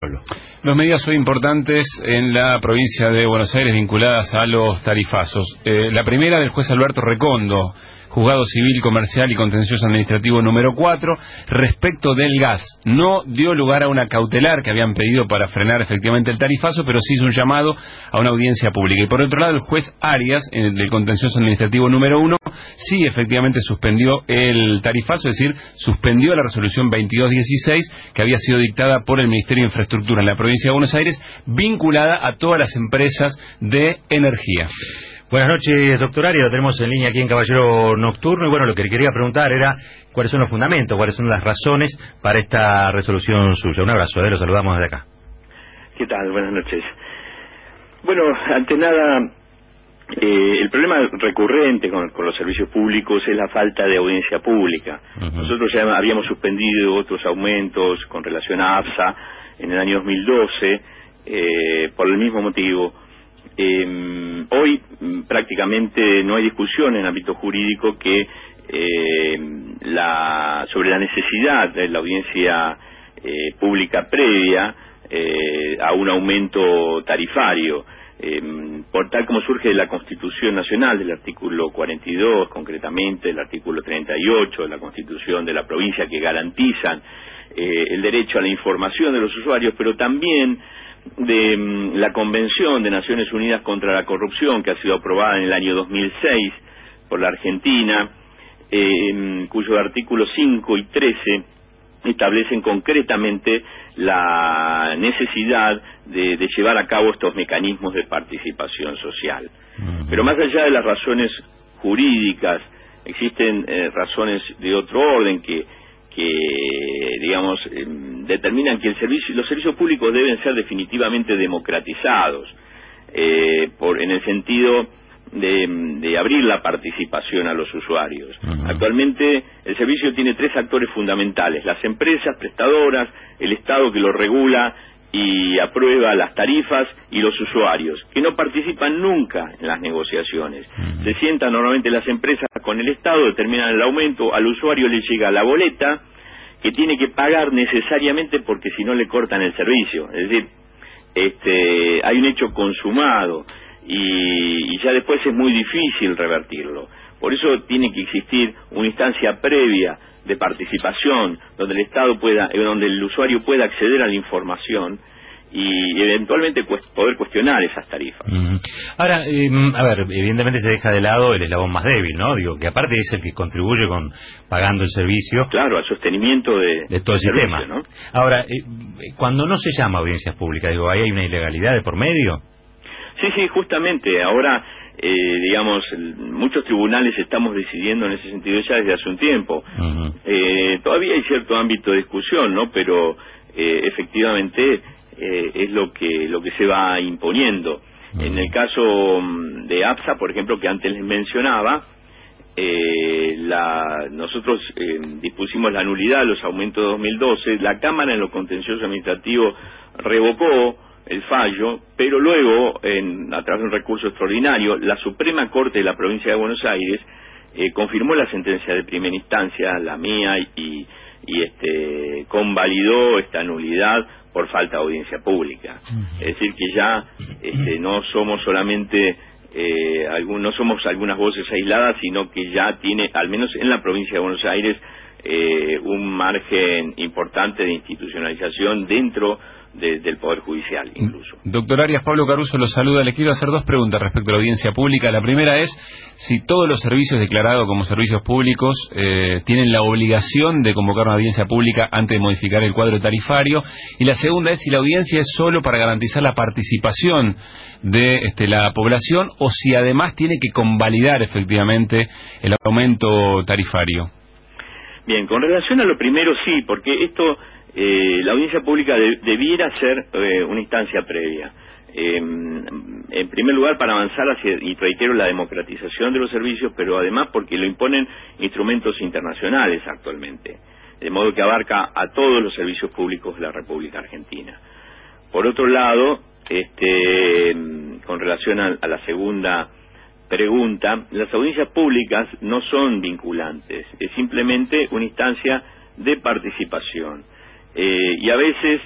Dos medidas hoy importantes en la provincia de Buenos Aires vinculadas a los tarifazos. La primera del juez Alberto Recondo, Juzgado Civil, Comercial y Contencioso Administrativo número 4, respecto del gas. No dio lugar a una cautelar que habían pedido para frenar efectivamente el tarifazo, pero sí hizo un llamado a una audiencia pública. Y por otro lado, el juez Arias, del Contencioso Administrativo número 1, sí efectivamente suspendió el tarifazo, es decir, suspendió la resolución 2216 que había sido dictada por el Ministerio de Infraestructura en la provincia de Buenos Aires, vinculada a todas las empresas de energía. Buenas noches, doctor Arias, lo tenemos en línea aquí en Caballero Nocturno, y bueno, lo que le quería preguntar era cuáles son los fundamentos, cuáles son las razones para esta resolución suya. Un abrazo, lo saludamos desde acá. ¿Qué tal? Buenas noches. Bueno, ante nada, el problema recurrente con los servicios públicos es la falta de audiencia pública. Nosotros ya habíamos suspendido otros aumentos con relación a AFSA en el año 2012, por el mismo motivo. Hoy prácticamente no hay discusión en el ámbito jurídico que sobre la necesidad de la audiencia pública previa a un aumento tarifario, por tal como surge de la Constitución Nacional, del artículo 42, concretamente el artículo 38 de la Constitución de la provincia, que garantizan el derecho a la información de los usuarios, pero también de la Convención de Naciones Unidas contra la Corrupción, que ha sido aprobada en el año 2006 por la Argentina, cuyos artículos 5 y 13 establecen concretamente la necesidad de llevar a cabo estos mecanismos de participación social. Pero más allá de las razones jurídicas, existen razones de otro orden que digamos, determinan que los servicios públicos deben ser definitivamente democratizados, en el sentido de abrir la participación a los usuarios. Actualmente el servicio tiene tres actores fundamentales: las empresas prestadoras, el Estado, que lo regula y aprueba las tarifas, y los usuarios, que no participan nunca en las negociaciones. Se sientan normalmente las empresas con el Estado, determinan el aumento, al usuario le llega la boleta que tiene que pagar necesariamente, porque si no le cortan el servicio. Es decir, hay un hecho consumado y ya después es muy difícil revertirlo. Por eso tiene que existir una instancia previa de participación, donde donde el usuario pueda acceder a la información y eventualmente poder cuestionar esas tarifas. Ahora, a ver, evidentemente se deja de lado el eslabón más débil, ¿no? Digo, que aparte es el que contribuye pagando el servicio. Claro, al sostenimiento de todo el sistema, ¿no? Ahora, cuando no se llama audiencias públicas, digo, ¿ahí hay una ilegalidad de por medio? Sí, justamente. Ahora, digamos, muchos tribunales estamos decidiendo en ese sentido ya desde hace un tiempo. Todavía hay cierto ámbito de discusión, ¿no? Pero efectivamente es lo que se va imponiendo. En el caso de AFSA, por ejemplo, que antes les mencionaba, nosotros dispusimos la nulidad de los aumentos de 2012. La Cámara, en lo contencioso administrativo, revocó el fallo, pero luego, a través de un recurso extraordinario, la Suprema Corte de la provincia de Buenos Aires confirmó la sentencia de primera instancia, la mía, y convalidó esta nulidad por falta de audiencia pública. Es decir, que ya no somos solamente no somos algunas voces aisladas, sino que ya tiene, al menos en la provincia de Buenos Aires, un margen importante de institucionalización dentro del Poder Judicial, incluso. Doctor Arias, Pablo Caruso lo saluda. Le quiero hacer dos preguntas respecto a la audiencia pública. La primera es si todos los servicios declarados como servicios públicos tienen la obligación de convocar una audiencia pública antes de modificar el cuadro tarifario. Y la segunda es si la audiencia es solo para garantizar la participación de la población, o si además tiene que convalidar efectivamente el aumento tarifario. Bien, con relación a lo primero, sí, porque la audiencia pública debiera ser una instancia previa. En primer lugar, para avanzar hacia, y reitero, la democratización de los servicios, pero además porque lo imponen instrumentos internacionales actualmente, de modo que abarca a todos los servicios públicos de la República Argentina. Por otro lado, con relación a la segunda pregunta, las audiencias públicas no son vinculantes, es simplemente una instancia de participación. Y a veces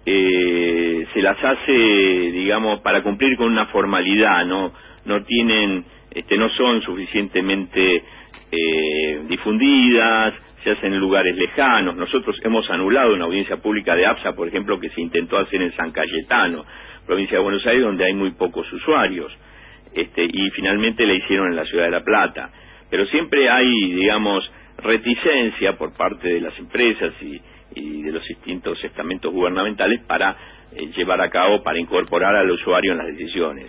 se las hace, digamos, para cumplir con una formalidad, no tienen, no son suficientemente difundidas, se hacen en lugares lejanos. Nosotros hemos anulado una audiencia pública de APSA, por ejemplo, que se intentó hacer en San Cayetano, provincia de Buenos Aires, donde hay muy pocos usuarios, y finalmente la hicieron en la ciudad de La Plata. Pero siempre hay, digamos, reticencia por parte de las empresas y de los distintos estamentos gubernamentales para llevar a cabo, para incorporar al usuario en las decisiones.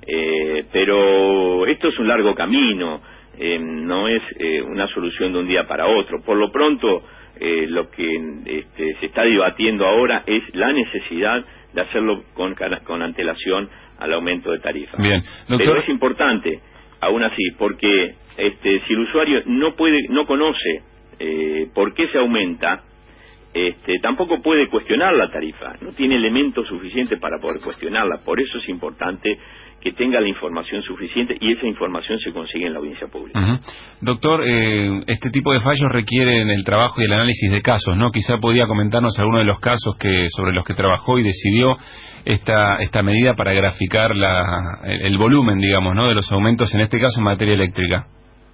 Pero esto es un largo camino, no es una solución de un día para otro. Por lo pronto, lo que se está debatiendo ahora es la necesidad de hacerlo con antelación al aumento de tarifas. Bien, doctor. Pero es importante, aún así, porque si el usuario no conoce por qué se aumenta, tampoco puede cuestionar la tarifa, no tiene elementos suficientes para poder cuestionarla. Por eso es importante que tenga la información suficiente, y esa información se consigue en la audiencia pública. Doctor, este tipo de fallos requieren el trabajo y el análisis de casos, ¿no? Quizá podría comentarnos alguno de los casos sobre los que trabajó y decidió esta medida para graficar el volumen, digamos, ¿no?, de los aumentos, en este caso en materia eléctrica.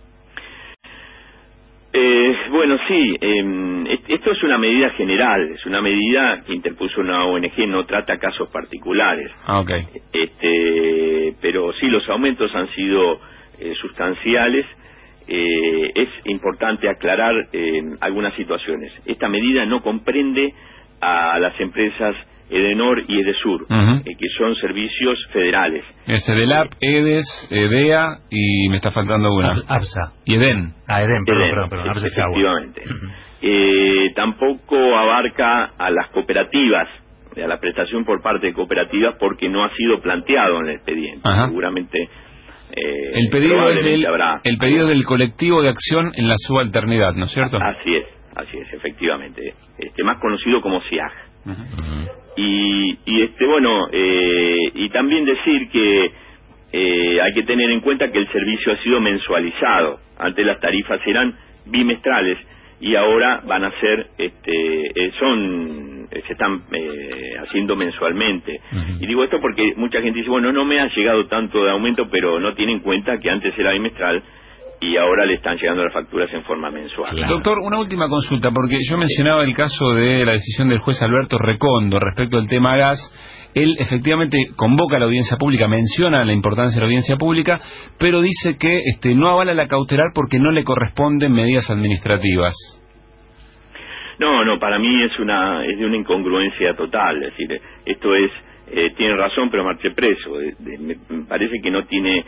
Bueno, sí, esto es una medida general, es una medida que interpuso una ONG, no trata casos particulares. Okay. Pero sí, los aumentos han sido sustanciales. Es importante aclarar algunas situaciones. Esta medida no comprende a las empresas Edenor y Edesur, que son servicios federales. Es Edelap, EDES, EDEA y me está faltando una. APSA. Y EDEN. Eden, perdón. APSA es agua. Efectivamente. Tampoco abarca a las cooperativas, a la prestación por parte de cooperativas, porque no ha sido planteado en el expediente. Seguramente el pedido del colectivo de acción en la subalternidad, ¿no es cierto? Así es, efectivamente. Más conocido como SIAG. Y también decir que hay que tener en cuenta que el servicio ha sido mensualizado. Antes las tarifas eran bimestrales y ahora van a ser se están haciendo mensualmente. Y digo esto porque mucha gente dice, bueno, no me ha llegado tanto de aumento, pero no tiene en cuenta que antes era bimestral y ahora le están llegando las facturas en forma mensual. Claro. Doctor, una última consulta, porque yo mencionaba el caso de la decisión del juez Alberto Recondo respecto al tema gas. Él efectivamente convoca a la audiencia pública, menciona la importancia de la audiencia pública, pero dice que no avala la cautelar porque no le corresponden medidas administrativas. No, para mí es de una incongruencia total. Es decir, esto tiene razón, pero marche preso. Me parece que no tiene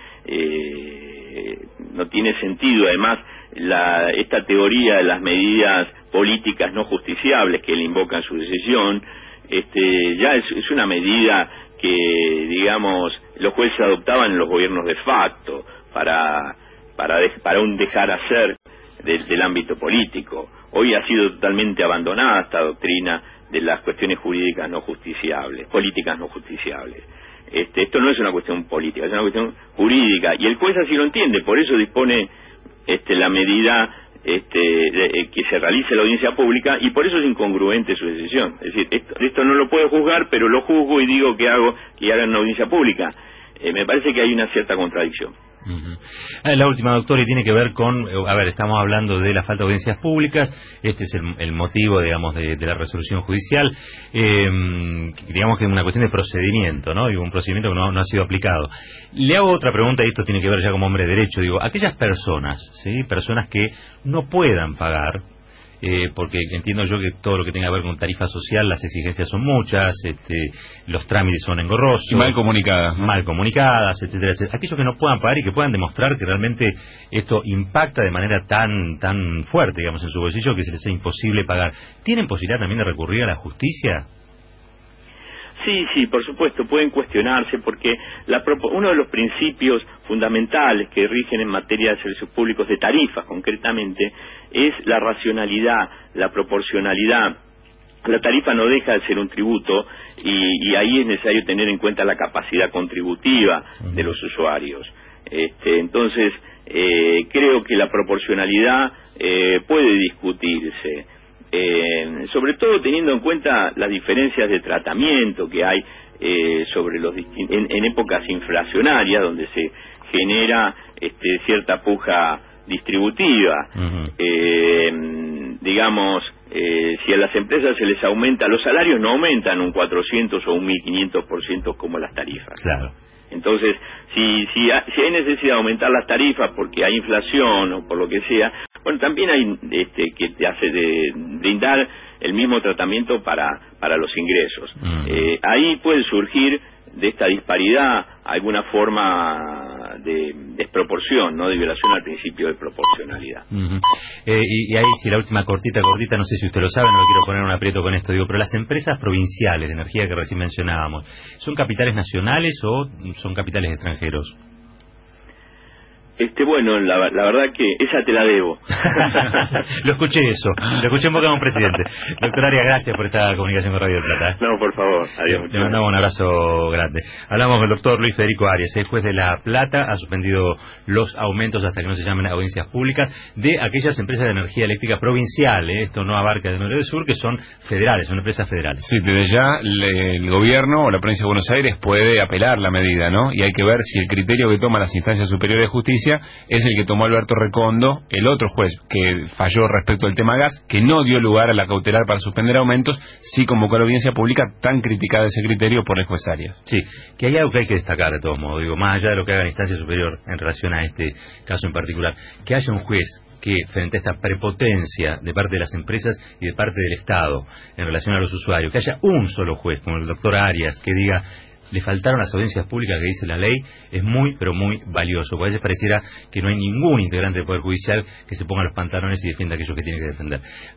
sentido. Además, esta teoría de las medidas políticas no justiciables que él invoca en su decisión, ya es una medida que, digamos, los jueces adoptaban en los gobiernos de facto para un dejar hacer del ámbito político. Hoy ha sido totalmente abandonada esta doctrina de las cuestiones jurídicas no justiciables, políticas no justiciables. Esto no es una cuestión política, es una cuestión jurídica, y el juez así lo entiende. Por eso dispone la medida que se realice la audiencia pública, y por eso es incongruente su decisión. Es decir, esto no lo puedo juzgar, pero lo juzgo y digo que hagan una audiencia pública. Me parece que hay una cierta contradicción. La última, doctor, y tiene que ver con, estamos hablando de la falta de audiencias públicas. Este es el motivo, digamos, de la resolución judicial. Digamos que es una cuestión de procedimiento, ¿no? Y un procedimiento que no ha sido aplicado. Le hago otra pregunta, y esto tiene que ver ya como hombre de derecho. Digo, aquellas personas, ¿sí?, personas que no puedan pagar, porque entiendo yo que todo lo que tenga que ver con tarifa social, las exigencias son muchas, los trámites son engorrosos, y mal comunicadas, etcétera, etcétera. Aquellos que no puedan pagar y que puedan demostrar que realmente esto impacta de manera tan fuerte, digamos, en su bolsillo, que se les sea imposible pagar, ¿tienen posibilidad también de recurrir a la justicia? Sí, por supuesto, pueden cuestionarse, porque uno de los principios fundamentales que rigen en materia de servicios públicos, de tarifas concretamente, es la racionalidad, la proporcionalidad. La tarifa no deja de ser un tributo, y ahí es necesario tener en cuenta la capacidad contributiva de los usuarios. Entonces, creo que la proporcionalidad puede discutirse. sobre todo teniendo en cuenta las diferencias de tratamiento que hay sobre en épocas inflacionarias donde se genera cierta puja distributiva. Digamos, si a las empresas se les aumenta, los salarios no aumentan un 400 o un 1500% como las tarifas. Claro. Entonces, si hay necesidad de aumentar las tarifas porque hay inflación o por lo que sea, bueno, también hay que te hace de brindar el mismo tratamiento para los ingresos. Ahí puede surgir de esta disparidad alguna forma de desproporción, ¿no? De violación al principio de proporcionalidad. Y ahí, si la última cortita, no sé si usted lo sabe, no lo quiero poner en un aprieto con esto, digo, pero las empresas provinciales de energía que recién mencionábamos, ¿son capitales nacionales o son capitales extranjeros? Bueno, la verdad que esa te la debo. Lo escuché en boca de un presidente. Doctor Arias, gracias por esta comunicación con Radio del Plata. No, por favor, adiós. Le mandamos un abrazo grande. Hablamos con el doctor Luis Federico Arias, juez de La Plata, ha suspendido los aumentos hasta que no se llamen audiencias públicas de aquellas empresas de energía eléctrica provincial, esto no abarca de norte y de sur, que son federales, son empresas federales. Sí, desde ya el gobierno o la provincia de Buenos Aires puede apelar la medida, ¿no? Y hay que ver si el criterio que toman las instancias superiores de justicia es el que tomó Alberto Recondo, el otro juez que falló respecto al tema gas, que no dio lugar a la cautelar para suspender aumentos, sí convocó a la audiencia pública, tan criticada ese criterio por el juez Arias. Sí, que hay algo que hay que destacar de todos modos, digo, más allá de lo que haga la instancia superior en relación a este caso en particular, que haya un juez que frente a esta prepotencia de parte de las empresas y de parte del Estado en relación a los usuarios, que haya un solo juez, como el doctor Arias, que diga le faltaron las audiencias públicas que dice la ley, es muy, pero muy valioso, porque a veces pareciera que no hay ningún integrante del Poder Judicial que se ponga los pantalones y defienda aquello que tiene que defender.